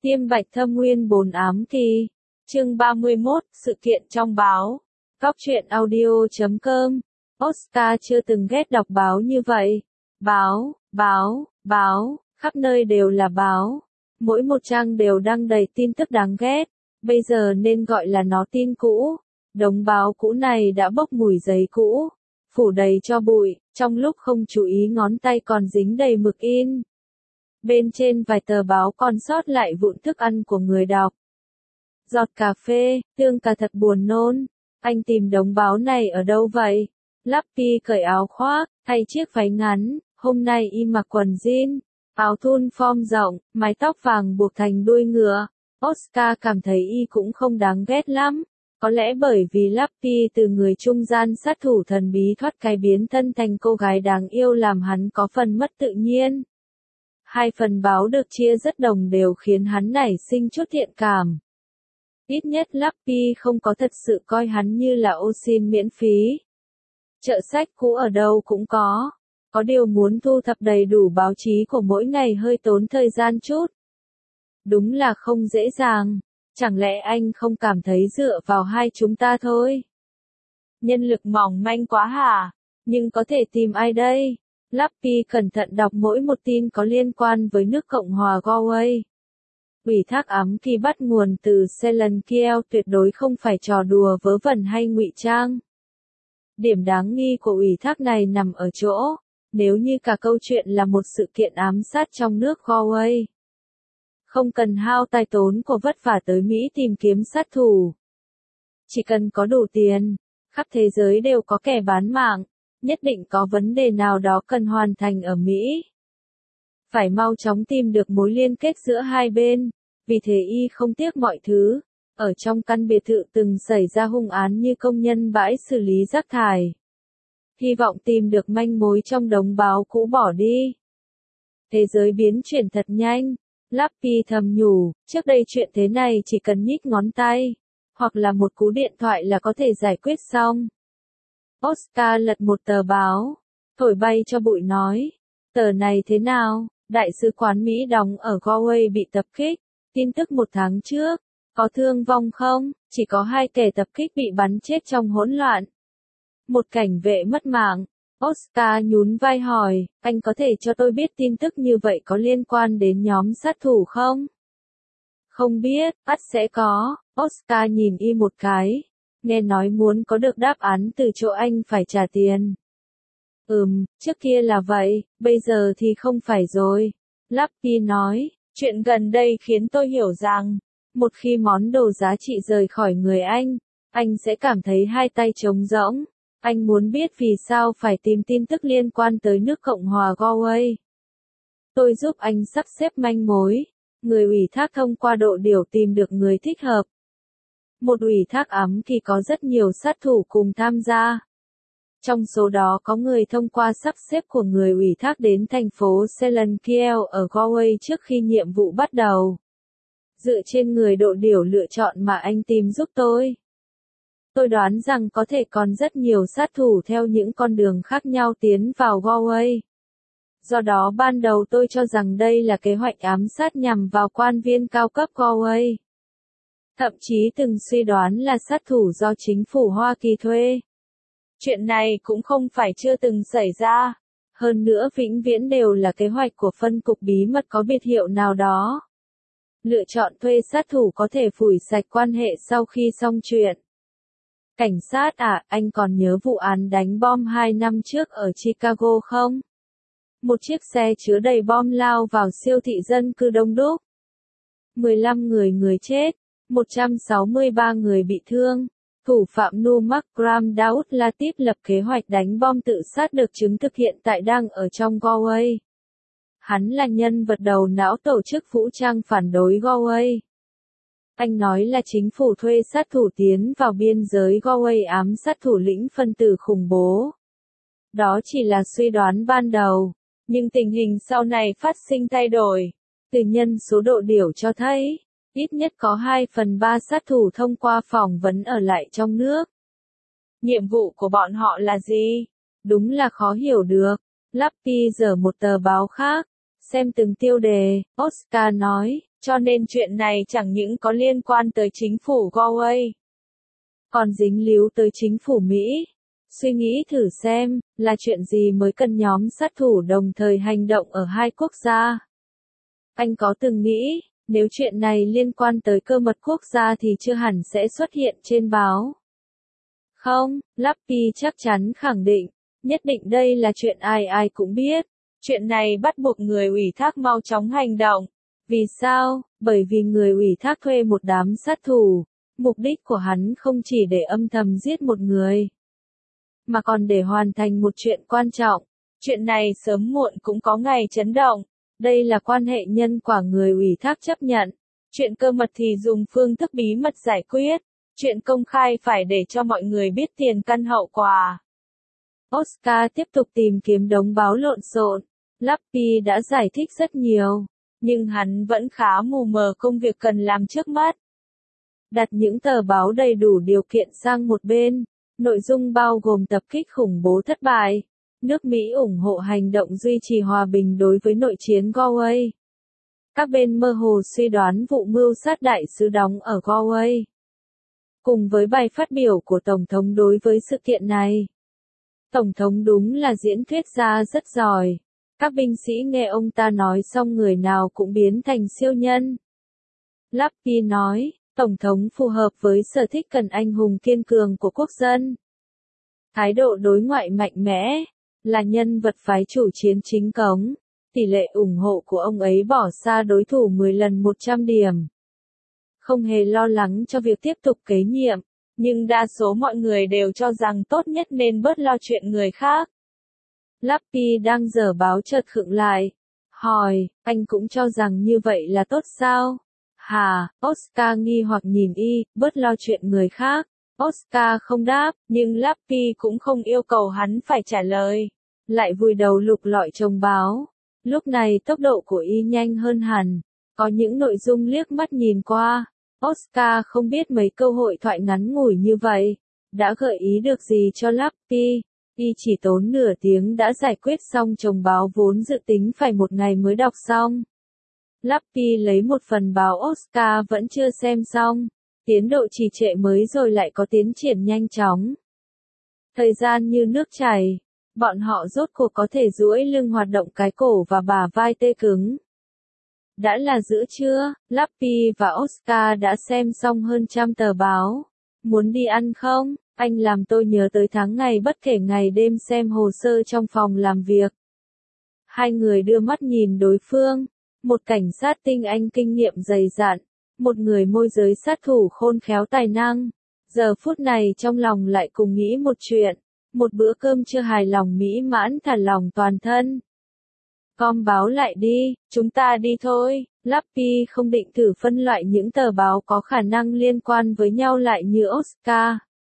Tiêm Bạch Thâm Nguyên 4 ám kỳ. Chương 31, sự kiện trong báo. Góc truyện audio.com. Oscar chưa từng ghét đọc báo như vậy. Báo, khắp nơi đều là báo. Mỗi một trang đều đăng đầy tin tức đáng ghét. Bây giờ nên gọi là nó tin cũ. Đống báo cũ này đã bốc mùi giấy cũ, phủ đầy cho bụi, trong lúc không chú ý ngón tay còn dính đầy mực in. Bên trên vài tờ báo còn sót lại vụn thức ăn của người đọc. Giọt cà phê, tương cà thật buồn nôn. Anh tìm đống báo này ở đâu vậy? Lappy cởi áo khoác, thay chiếc váy ngắn, hôm nay y mặc quần jean, áo thun form rộng, mái tóc vàng buộc thành đuôi ngựa. Oscar cảm thấy y cũng không đáng ghét lắm. Có lẽ bởi vì Lappy từ người trung gian sát thủ thần bí thoát cái biến thân thành cô gái đáng yêu làm hắn có phần mất tự nhiên. Hai phần báo được chia rất đồng đều khiến hắn nảy sinh chút thiện cảm. Ít nhất Lappy không có thật sự coi hắn như là ô xin miễn phí. Chợ sách cũ ở đâu cũng có điều muốn thu thập đầy đủ báo chí của mỗi ngày hơi tốn thời gian chút. Đúng là không dễ dàng, chẳng lẽ anh không cảm thấy dựa vào hai chúng ta thôi? Nhân lực mỏng manh quá hả? Nhưng có thể tìm ai đây? Lappy cẩn thận đọc mỗi một tin có liên quan với nước Cộng hòa Galway. Ủy thác ám kỳ bắt nguồn từ Selenkiel tuyệt đối không phải trò đùa vớ vẩn hay ngụy trang. Điểm đáng nghi của ủy thác này nằm ở chỗ, nếu như cả câu chuyện là một sự kiện ám sát trong nước Galway, không cần hao tài tốn của vất vả tới Mỹ tìm kiếm sát thủ. Chỉ cần có đủ tiền, khắp thế giới đều có kẻ bán mạng, nhất định có vấn đề nào đó cần hoàn thành ở Mỹ. Phải mau chóng tìm được mối liên kết giữa hai bên, vì thế y không tiếc mọi thứ. Ở trong căn biệt thự từng xảy ra hung án như công nhân bãi xử lý rác thải. Hy vọng tìm được manh mối trong đống báo cũ bỏ đi. Thế giới biến chuyển thật nhanh. Lappy thầm nhủ, trước đây chuyện thế này chỉ cần nhích ngón tay, hoặc là một cú điện thoại là có thể giải quyết xong. Oscar lật một tờ báo, thổi bay cho bụi nói, tờ này thế nào? Đại sứ quán Mỹ đóng ở Galway bị tập kích, tin tức 1 tháng trước, có thương vong không? Chỉ có 2 kẻ tập kích bị bắn chết trong hỗn loạn. Một cảnh vệ mất mạng. Oscar nhún vai hỏi, anh có thể cho tôi biết tin tức như vậy có liên quan đến nhóm sát thủ không? Không biết, ắt sẽ có. Oscar nhìn y một cái. Nghe nói muốn có được đáp án từ chỗ anh phải trả tiền. Trước kia là vậy, bây giờ thì không phải rồi. Lappy nói, chuyện gần đây khiến tôi hiểu rằng, một khi món đồ giá trị rời khỏi người anh sẽ cảm thấy hai tay trống rỗng. Anh muốn biết vì sao phải tìm tin tức liên quan tới nước Cộng hòa Galway. Tôi giúp anh sắp xếp manh mối. Người ủy thác thông qua độ điều tìm được người thích hợp. Một ủy thác ám kỳ có rất nhiều sát thủ cùng tham gia. Trong số đó có người thông qua sắp xếp của người ủy thác đến thành phố Selenkiel ở Galway trước khi nhiệm vụ bắt đầu. Dựa trên người độ điều lựa chọn mà anh tìm giúp tôi đoán rằng có thể còn rất nhiều sát thủ theo những con đường khác nhau tiến vào Galway. Do đó ban đầu tôi cho rằng đây là kế hoạch ám sát nhằm vào quan viên cao cấp Galway. Thậm chí từng suy đoán là sát thủ do chính phủ Hoa Kỳ thuê. Chuyện này cũng không phải chưa từng xảy ra. Hơn nữa vĩnh viễn đều là kế hoạch của phân cục bí mật có biệt hiệu nào đó. Lựa chọn thuê sát thủ có thể phủi sạch quan hệ sau khi xong chuyện. Cảnh sát anh còn nhớ vụ án đánh bom 2 năm trước ở Chicago không? Một chiếc xe chứa đầy bom lao vào siêu thị dân cư đông đúc. 15 người chết, 163 người bị thương. Thủ phạm Numak Gram Daoud Latif lập kế hoạch đánh bom tự sát được chứng thực hiện tại đang ở trong Galway. Hắn là nhân vật đầu não tổ chức vũ trang phản đối Galway. Anh nói là chính phủ thuê sát thủ tiến vào biên giới Galway ám sát thủ lĩnh phân tử khủng bố. Đó chỉ là suy đoán ban đầu, nhưng tình hình sau này phát sinh thay đổi. Từ nhân số độ điều cho thấy, ít nhất có 2/3 sát thủ thông qua phỏng vấn ở lại trong nước. Nhiệm vụ của bọn họ là gì? Đúng là khó hiểu được. Lappy giở một tờ báo khác, xem từng tiêu đề. Oscar nói, Cho nên chuyện này chẳng những có liên quan tới chính phủ Galway, còn dính líu tới chính phủ Mỹ. Suy nghĩ thử xem, là chuyện gì mới cần nhóm sát thủ đồng thời hành động ở hai quốc gia? Anh có từng nghĩ, nếu chuyện này liên quan tới cơ mật quốc gia thì chưa hẳn sẽ xuất hiện trên báo. Không, Lappy chắc chắn khẳng định, nhất định đây là chuyện ai ai cũng biết. Chuyện này bắt buộc người ủy thác mau chóng hành động. Vì sao? Bởi vì người ủy thác thuê một đám sát thủ. Mục đích của hắn không chỉ để âm thầm giết một người, mà còn để hoàn thành một chuyện quan trọng. Chuyện này sớm muộn cũng có ngày chấn động. Đây là quan hệ nhân quả người ủy thác chấp nhận. Chuyện cơ mật thì dùng phương thức bí mật giải quyết. Chuyện công khai phải để cho mọi người biết tiền căn hậu quả. Oscar tiếp tục tìm kiếm đống báo lộn xộn. Lappy đã giải thích rất nhiều, nhưng hắn vẫn khá mù mờ công việc cần làm trước mắt. Đặt những tờ báo đầy đủ điều kiện sang một bên. Nội dung bao gồm tập kích khủng bố thất bại. Nước Mỹ ủng hộ hành động duy trì hòa bình đối với nội chiến Galway. Các bên mơ hồ suy đoán vụ mưu sát đại sứ đóng ở Galway. Cùng với bài phát biểu của Tổng thống đối với sự kiện này. Tổng thống đúng là diễn thuyết gia rất giỏi. Các binh sĩ nghe ông ta nói xong người nào cũng biến thành siêu nhân. Lappy nói, Tổng thống phù hợp với sở thích cần anh hùng kiên cường của quốc dân. Thái độ đối ngoại mạnh mẽ, là nhân vật phái chủ chiến chính cống. Tỷ lệ ủng hộ của ông ấy bỏ xa đối thủ 10 lần 100 điểm. Không hề lo lắng cho việc tiếp tục kế nhiệm, nhưng đa số mọi người đều cho rằng tốt nhất nên bớt lo chuyện người khác. Lappy đang dở báo chợt khựng lại. Hỏi, anh cũng cho rằng như vậy là tốt sao? Hả? Oscar nghi hoặc nhìn y, bớt lo chuyện người khác. Oscar không đáp, nhưng Lappy cũng không yêu cầu hắn phải trả lời. Lại vùi đầu lục lọi chồng báo. Lúc này tốc độ của y nhanh hơn hẳn. Có những nội dung liếc mắt nhìn qua. Oscar không biết mấy câu hội thoại ngắn ngủi như vậy đã gợi ý được gì cho Lappy. Y chỉ tốn nửa tiếng đã giải quyết xong chồng báo vốn dự tính phải một ngày mới đọc xong. Lappy lấy một phần báo Oscar vẫn chưa xem xong. Tiến độ trì trệ mới rồi lại có tiến triển nhanh chóng. Thời gian như nước chảy. Bọn họ rốt cuộc có thể duỗi lưng hoạt động cái cổ và bả vai tê cứng. Đã là giữa trưa, Lappy và Oscar đã xem xong hơn 100 tờ báo. Muốn đi ăn không? Anh làm tôi nhớ tới tháng ngày bất kể ngày đêm xem hồ sơ trong phòng làm việc. Hai người đưa mắt nhìn đối phương. Một cảnh sát tinh anh kinh nghiệm dày dặn. Một người môi giới sát thủ khôn khéo tài năng. Giờ phút này trong lòng lại cùng nghĩ một chuyện. Một bữa cơm chưa hài lòng mỹ mãn thả lòng toàn thân. Com báo lại đi, chúng ta đi thôi. Lappy không định thử phân loại những tờ báo có khả năng liên quan với nhau lại như Oscar.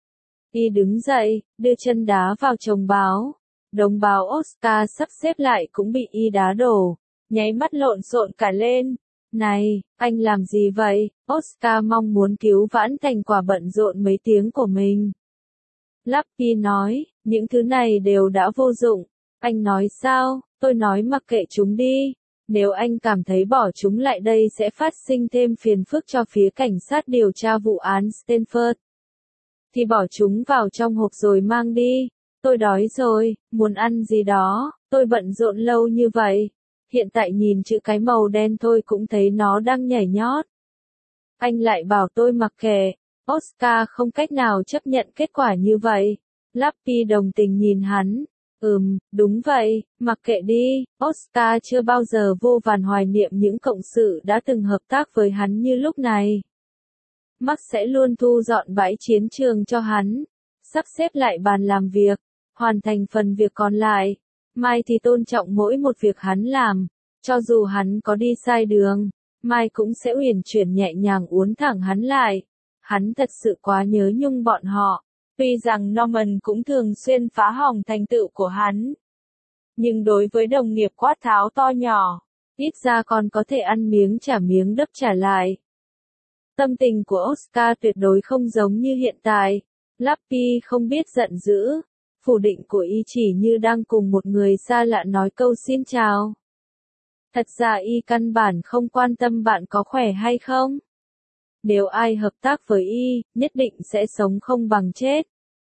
Y đứng dậy, đưa chân đá vào chồng báo. Đống báo Oscar sắp xếp lại cũng bị y đá đổ. Nháy mắt lộn xộn cả lên. Này, anh làm gì vậy? Oscar mong muốn cứu vãn thành quả bận rộn mấy tiếng của mình. Lappy nói, những thứ này đều đã vô dụng. Anh nói sao? Tôi nói mặc kệ chúng đi. Nếu anh cảm thấy bỏ chúng lại đây sẽ phát sinh thêm phiền phức cho phía cảnh sát điều tra vụ án Stanford, thì bỏ chúng vào trong hộp rồi mang đi. Tôi đói rồi, muốn ăn gì đó, tôi bận rộn lâu như vậy. Hiện tại nhìn chữ cái màu đen thôi cũng thấy nó đang nhảy nhót. Anh lại bảo tôi mặc kệ. Oscar không cách nào chấp nhận kết quả như vậy. Lappy đồng tình nhìn hắn. Đúng vậy, mặc kệ đi. Oscar chưa bao giờ vô vàn hoài niệm những cộng sự đã từng hợp tác với hắn như lúc này. Mark sẽ luôn thu dọn bãi chiến trường cho hắn, sắp xếp lại bàn làm việc, hoàn thành phần việc còn lại. Mai thì tôn trọng mỗi một việc hắn làm, cho dù hắn có đi sai đường, Mai cũng sẽ uyển chuyển nhẹ nhàng uốn thẳng hắn lại. Hắn thật sự quá nhớ nhung bọn họ. Tuy rằng Norman cũng thường xuyên phá hỏng thành tựu của hắn, nhưng đối với đồng nghiệp quát tháo to nhỏ, ít ra còn có thể ăn miếng trả miếng đấp trả lại. Tâm tình của Oscar tuyệt đối không giống như hiện tại. Lappy không biết giận dữ, phủ định của y chỉ như đang cùng một người xa lạ nói câu xin chào. Thật ra y căn bản không quan tâm bạn có khỏe hay không. Nếu ai hợp tác với y, nhất định sẽ sống không bằng chết.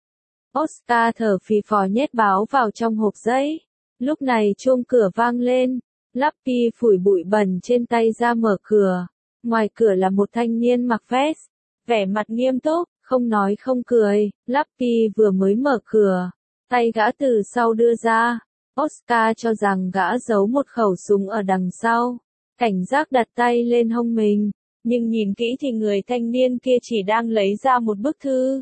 Oscar thở phì phò nhét báo vào trong hộp giấy. Lúc này chuông cửa vang lên. Lappy phủi bụi bẩn trên tay ra mở cửa. Ngoài cửa là một thanh niên mặc vest, vẻ mặt nghiêm túc, không nói không cười. Lappy vừa mới mở cửa, tay gã từ sau đưa ra. Oscar cho rằng gã giấu một khẩu súng ở đằng sau, cảnh giác đặt tay lên hông mình, nhưng nhìn kỹ thì người thanh niên kia chỉ đang lấy ra một bức thư.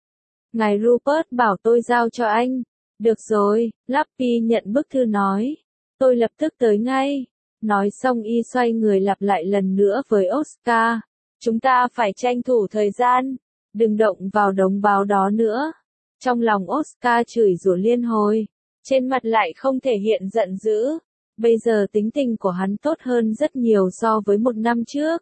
Ngài Rupert bảo tôi giao cho anh. Được rồi, Lappy nhận bức thư nói. Tôi lập tức tới ngay. Nói xong y xoay người lặp lại lần nữa với Oscar. Chúng ta phải tranh thủ thời gian. Đừng động vào đống báo đó nữa. Trong lòng Oscar chửi rủa liên hồi. Trên mặt lại không thể hiện giận dữ. Bây giờ tính tình của hắn tốt hơn rất nhiều so với một năm trước.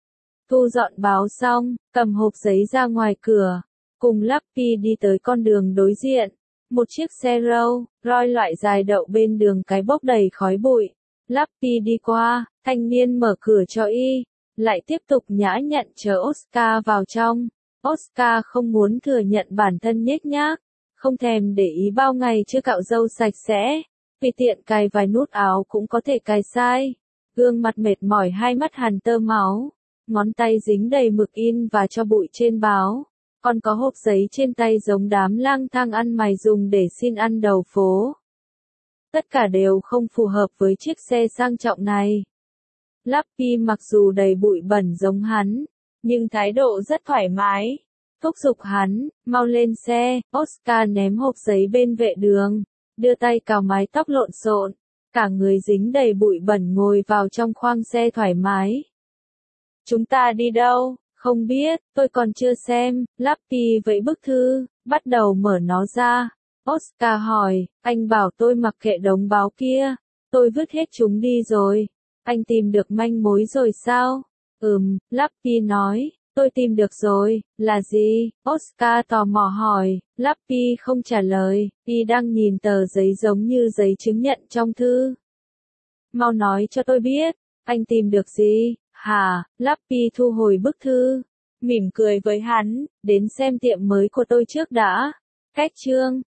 Thu dọn báo xong, cầm hộp giấy ra ngoài cửa. Cùng Lappy đi tới con đường đối diện. Một chiếc xe Rolls Royce loại dài đậu bên đường cái bốc đầy khói bụi. Lappy đi qua, thanh niên mở cửa cho y, lại tiếp tục nhã nhặn chờ Oscar vào trong. Oscar không muốn thừa nhận bản thân nhếch nhác, không thèm để ý bao ngày chưa cạo râu sạch sẽ, vì tiện cài vài nút áo cũng có thể cài sai. Gương mặt mệt mỏi, hai mắt hằn tơ máu, ngón tay dính đầy mực in và cho bụi trên báo. Còn có hộp giấy trên tay giống đám lang thang ăn mày dùng để xin ăn đầu phố. Tất cả đều không phù hợp với chiếc xe sang trọng này. Lappy mặc dù đầy bụi bẩn giống hắn, nhưng thái độ rất thoải mái. Thúc giục hắn, mau lên xe. Oscar ném hộp giấy bên vệ đường, đưa tay cào mái tóc lộn xộn, cả người dính đầy bụi bẩn ngồi vào trong khoang xe thoải mái. Chúng ta đi đâu? Không biết, tôi còn chưa xem. Lappy vẫy bức thư, bắt đầu mở nó ra. Oscar hỏi, anh bảo tôi mặc kệ đống báo kia. Tôi vứt hết chúng đi rồi. Anh tìm được manh mối rồi sao? Lappy nói, tôi tìm được rồi. Là gì? Oscar tò mò hỏi. Lappy không trả lời, y đang nhìn tờ giấy giống như giấy chứng nhận trong thư. Mau nói cho tôi biết, anh tìm được gì? Hả? Lappy thu hồi bức thư, mỉm cười với hắn, đến xem tiệm mới của tôi trước đã. Cách chương